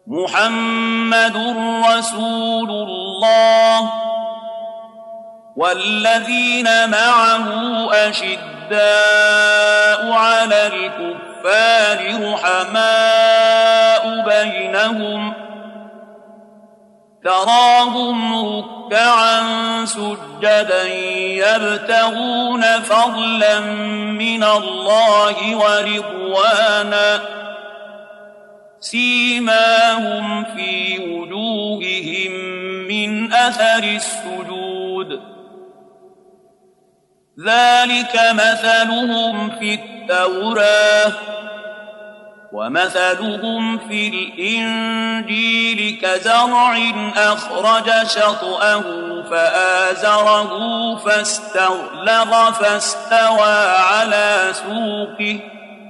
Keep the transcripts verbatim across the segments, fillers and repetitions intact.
محمد رسول الله والذين معه أشداء على الكفار رحماء بينهم تراهم ركعا سجدا يبتغون فضلا من الله ورضوانا سيماهم في وجوههم من أثر السجود ذلك مثلهم في التوراة ومثلهم في الإنجيل كزرع أخرج شطأه فآزره فاستغلظ فاستوى على سوقه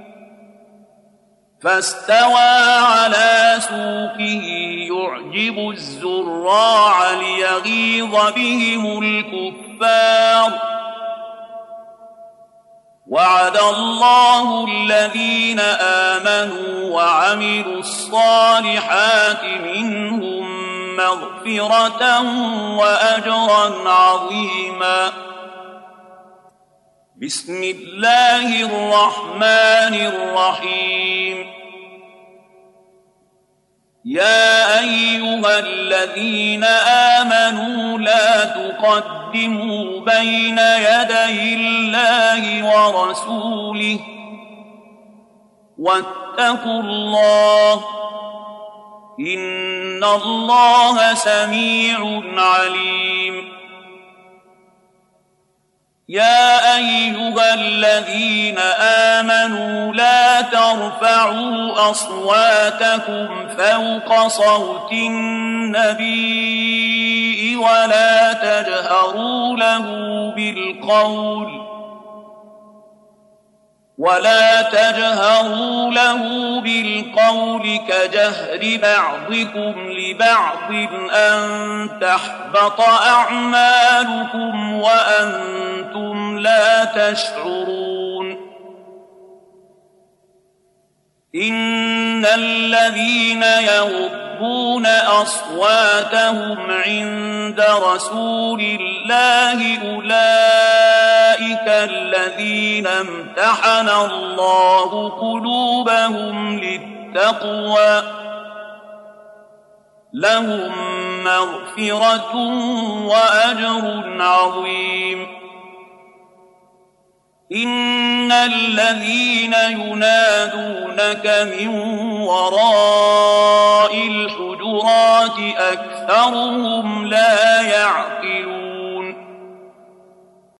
فاستوى على سوقه يعجب الزراع ليغيظ بهم الكفار وعد الله الذين آمنوا وعملوا الصالحات منهم مغفرة وأجرا عظيما. بسم الله الرحمن الرحيم. يا أيها الذين آمنوا لا تقدموا بين يدي الله ورسوله واتقوا الله إن الله سميع عليم. يا أيها الذين آمنوا لا ترفعوا أصواتكم فوق صوت النبي ولا تجهروا له بالقول ولا تجهروا له بالقول كجهر بعضكم لبعض أن تحبط أعمالكم وأنتم لا تشعرون. إن الذين يغضون أصواتهم عند رسول الله أولئك الذين امتحن الله قلوبهم للتقوى لهم مغفرة وأجر عظيم. إن الذين ينادونك من وراء الحجرات أكثرهم لا يعقلون.